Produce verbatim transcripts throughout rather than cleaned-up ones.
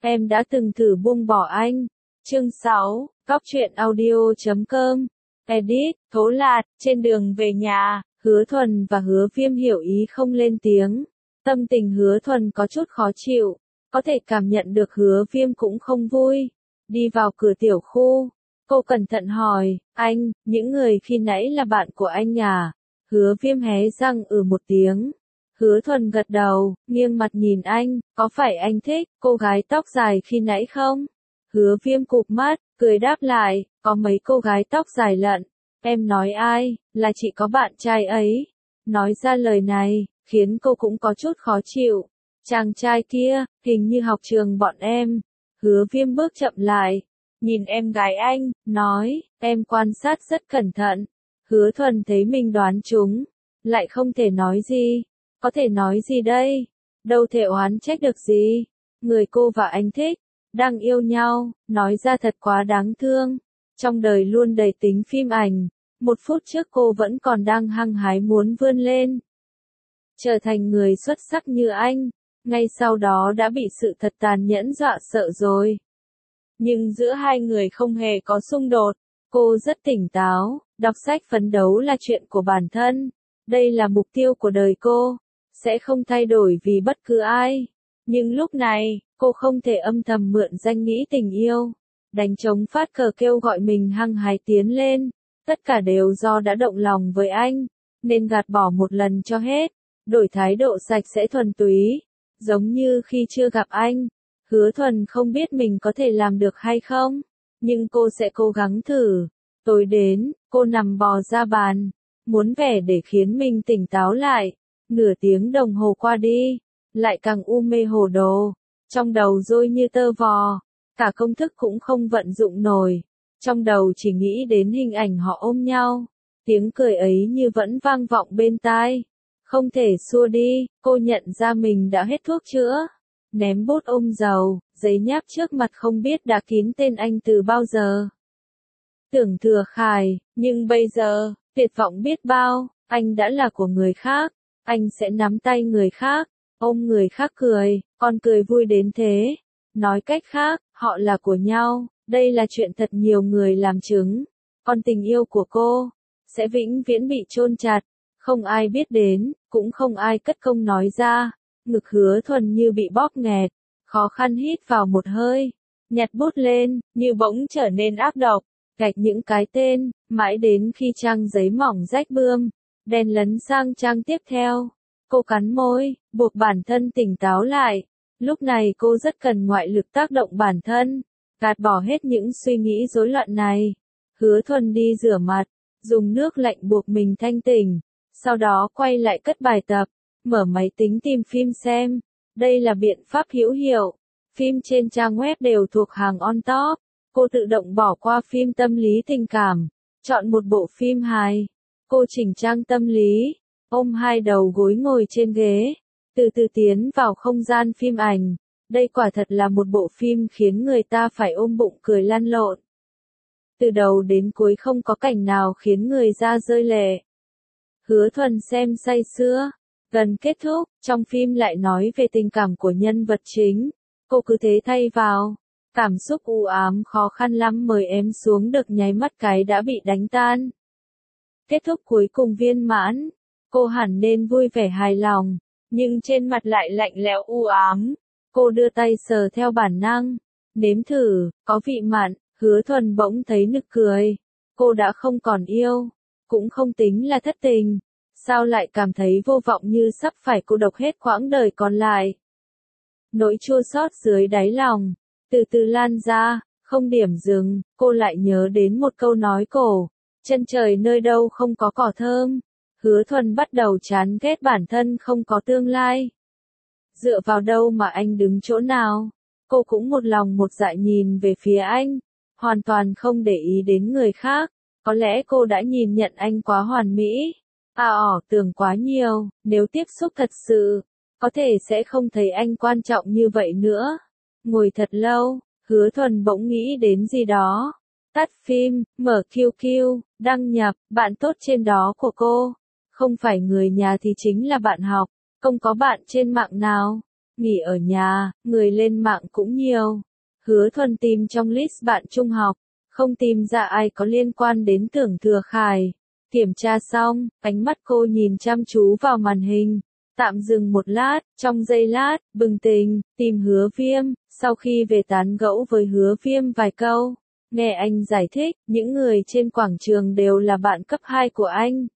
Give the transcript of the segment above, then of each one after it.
em đã từng thử buông bỏ anh. Chương sáu, Cóc truyện audio chấm com. Edit, Thố Lạt, trên đường về nhà, Hứa Thuần và Hứa Viêm hiểu ý không lên tiếng. Tâm tình Hứa Thuần có chút khó chịu, có thể cảm nhận được Hứa Viêm cũng không vui. Đi vào cửa tiểu khu, cô cẩn thận hỏi, anh, những người khi nãy là bạn của anh à? Hứa Viêm hé răng ừ một tiếng. Hứa Thuần gật đầu, nghiêng mặt nhìn anh, có phải anh thích cô gái tóc dài khi nãy không? Hứa Viêm cụp mắt, cười đáp lại, có mấy cô gái tóc dài lận. Em nói ai, là chị có bạn trai ấy. Nói ra lời này, khiến cô cũng có chút khó chịu. Chàng trai kia, hình như học trường bọn em. Hứa Viêm bước chậm lại, nhìn em gái anh, nói, em quan sát rất cẩn thận. Hứa Thuần thấy mình đoán trúng, lại không thể nói gì. Có thể nói gì đây? Đâu thể oán trách được gì. Người cô và anh thích, đang yêu nhau, nói ra thật quá đáng thương. Trong đời luôn đầy tính phim ảnh, một phút trước cô vẫn còn đang hăng hái muốn vươn lên. Trở thành người xuất sắc như anh, ngay sau đó đã bị sự thật tàn nhẫn dọa sợ rồi. Nhưng giữa hai người không hề có xung đột, cô rất tỉnh táo, đọc sách phấn đấu là chuyện của bản thân. Đây là mục tiêu của đời cô, sẽ không thay đổi vì bất cứ ai. Nhưng lúc này, cô không thể âm thầm mượn danh nghĩa tình yêu, đánh trống phát cờ kêu gọi mình hăng hái tiến lên. Tất cả đều do đã động lòng với anh, nên gạt bỏ một lần cho hết, đổi thái độ sạch sẽ thuần túy, giống như khi chưa gặp anh. Hứa Thuần không biết mình có thể làm được hay không, nhưng cô sẽ cố gắng thử. Tối đến, cô nằm bò ra bàn, muốn vẻ để khiến mình tỉnh táo lại. Nửa tiếng đồng hồ qua đi, lại càng u mê hồ đồ, trong đầu rối như tơ vò, cả công thức cũng không vận dụng nổi. Trong đầu chỉ nghĩ đến hình ảnh họ ôm nhau, tiếng cười ấy như vẫn vang vọng bên tai. Không thể xua đi, cô nhận ra mình đã hết thuốc chữa. Ném bút ôm dầu, giấy nháp trước mặt không biết đã kín tên anh từ bao giờ. Tưởng thừa khài, nhưng bây giờ, tuyệt vọng biết bao, anh đã là của người khác. Anh sẽ nắm tay người khác, ôm người khác cười, còn cười vui đến thế. Nói cách khác, họ là của nhau, đây là chuyện thật nhiều người làm chứng. Còn tình yêu của cô, sẽ vĩnh viễn bị chôn chặt, không ai biết đến, cũng không ai cất công nói ra. Ngực Hứa Thuần như bị bóp nghẹt, khó khăn hít vào một hơi, nhặt bút lên, như bỗng trở nên ác độc, gạch những cái tên, mãi đến khi trang giấy mỏng rách bươm, đèn lấn sang trang tiếp theo. Cô cắn môi, buộc bản thân tỉnh táo lại. Lúc này cô rất cần ngoại lực tác động bản thân, gạt bỏ hết những suy nghĩ rối loạn này. Hứa Thuần đi rửa mặt, dùng nước lạnh buộc mình thanh tỉnh, sau đó quay lại cất bài tập, mở máy tính tìm phim xem. Đây là biện pháp hữu hiệu. Phim trên trang web đều thuộc hàng on top. Cô tự động bỏ qua phim tâm lý tình cảm, chọn một bộ phim hài. Cô chỉnh trang tâm lý, ôm hai đầu gối ngồi trên ghế, từ từ tiến vào không gian phim ảnh. Đây quả thật là một bộ phim khiến người ta phải ôm bụng cười lăn lộn. Từ đầu đến cuối không có cảnh nào khiến người ra rơi lệ. Hứa Thuần xem say sưa. Gần kết thúc, trong phim lại nói về tình cảm của nhân vật chính. Cô cứ thế thay vào. Cảm xúc u ám khó khăn lắm mới ém xuống được nháy mắt cái đã bị đánh tan. Kết thúc cuối cùng viên mãn. Cô hẳn nên vui vẻ hài lòng, nhưng trên mặt lại lạnh lẽo u ám. Cô đưa tay sờ theo bản năng, nếm thử, có vị mặn. Hứa Thuần bỗng thấy nực cười. Cô đã không còn yêu, cũng không tính là thất tình. Sao lại cảm thấy vô vọng như sắp phải cô độc hết quãng đời còn lại. Nỗi chua xót dưới đáy lòng, từ từ lan ra, không điểm dừng. Cô lại nhớ đến một câu nói cổ, chân trời nơi đâu không có cỏ thơm. Hứa Thuần bắt đầu chán ghét bản thân không có tương lai. Dựa vào đâu mà anh đứng chỗ nào? Cô cũng một lòng một dạ nhìn về phía anh, hoàn toàn không để ý đến người khác. Có lẽ cô đã nhìn nhận anh quá hoàn mỹ, à ỏ tưởng quá nhiều. Nếu tiếp xúc thật sự, có thể sẽ không thấy anh quan trọng như vậy nữa. Ngồi thật lâu, Hứa Thuần bỗng nghĩ đến gì đó. Tắt phim, mở quy quy, đăng nhập, bạn tốt trên đó của cô. Không phải người nhà thì chính là bạn học, không có bạn trên mạng nào. nghỉ ở nhà, người lên mạng cũng nhiều. Hứa Thuần tìm trong list bạn trung học, không tìm ra ai có liên quan đến Tưởng Thừa Khải. Kiểm tra xong, ánh mắt cô nhìn chăm chú vào màn hình. Tạm dừng một lát, trong giây lát, bừng tỉnh, tìm Hứa Viêm, sau khi về tán gẫu với Hứa Viêm vài câu. Nghe anh giải thích, những người trên quảng trường đều là bạn cấp hai của anh.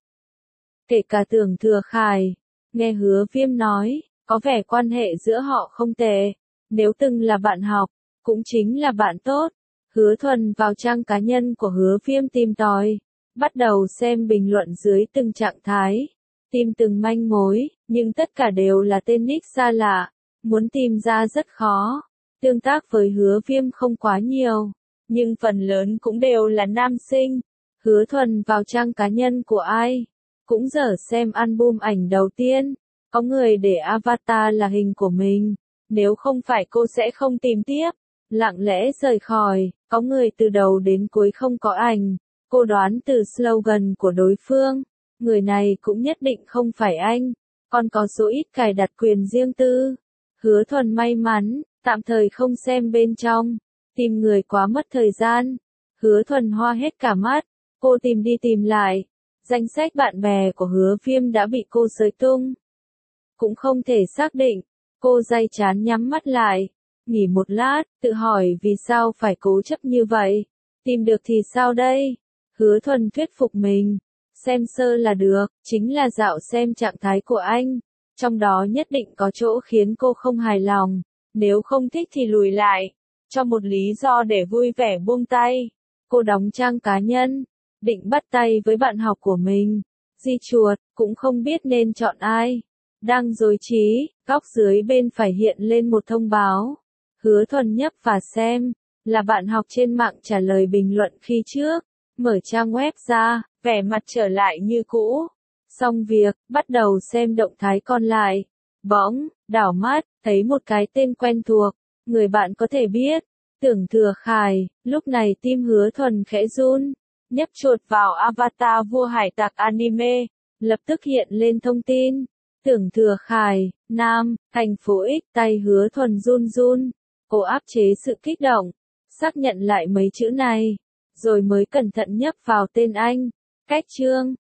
Kể cả Tưởng Thừa Khải. Nghe Hứa Viêm nói, có vẻ quan hệ giữa họ không tệ. Nếu từng là bạn học, cũng chính là bạn tốt. Hứa Thuần vào trang cá nhân của Hứa Viêm tìm tòi. Bắt đầu xem bình luận dưới từng trạng thái. Tìm từng manh mối, nhưng tất cả đều là tên nick xa lạ. Muốn tìm ra rất khó. Tương tác với Hứa Viêm không quá nhiều, nhưng phần lớn cũng đều là nam sinh. Hứa Thuần vào trang cá nhân của ai, cũng dở xem album ảnh đầu tiên. Có người để avatar là hình của mình. Nếu không phải cô sẽ không tìm tiếp. Lặng lẽ rời khỏi, có người từ đầu đến cuối không có ảnh. Cô đoán từ slogan của đối phương, người này cũng nhất định không phải anh. Còn có số ít cài đặt quyền riêng tư. Hứa Thuần may mắn, tạm thời không xem bên trong. Tìm người quá mất thời gian. Hứa Thuần hoa hết cả mắt. Cô tìm đi tìm lại. Danh sách bạn bè của Hứa Viêm đã bị cô xới tung. Cũng không thể xác định. Cô day chán nhắm mắt lại. Nghỉ một lát, tự hỏi vì sao phải cố chấp như vậy. Tìm được thì sao đây? Hứa Thuần thuyết phục mình. Xem sơ là được, chính là dạo xem trạng thái của anh. Trong đó nhất định có chỗ khiến cô không hài lòng. Nếu không thích thì lùi lại. Cho một lý do để vui vẻ buông tay. Cô đóng trang cá nhân. Định bắt tay với bạn học của mình. Di chuột, cũng không biết nên chọn ai. Đang rối trí, góc dưới bên phải hiện lên một thông báo. Hứa Thuần nhấp và xem. Là bạn học trên mạng trả lời bình luận khi trước. Mở trang web ra, vẻ mặt trở lại như cũ. Xong việc, bắt đầu xem động thái còn lại. Bỗng, đảo mắt, thấy một cái tên quen thuộc. Người bạn có thể biết. Tưởng Thừa Khải. Lúc này tim Hứa Thuần khẽ run. Nhấp chuột vào avatar vua hải tặc anime. Lập tức hiện lên thông tin. Tưởng Thừa Khải, Nam, thành phố X. Tay Hứa Thuần run run. Cô áp chế sự kích động. Xác nhận lại mấy chữ này. Rồi mới cẩn thận nhấp vào tên anh. Cách chương.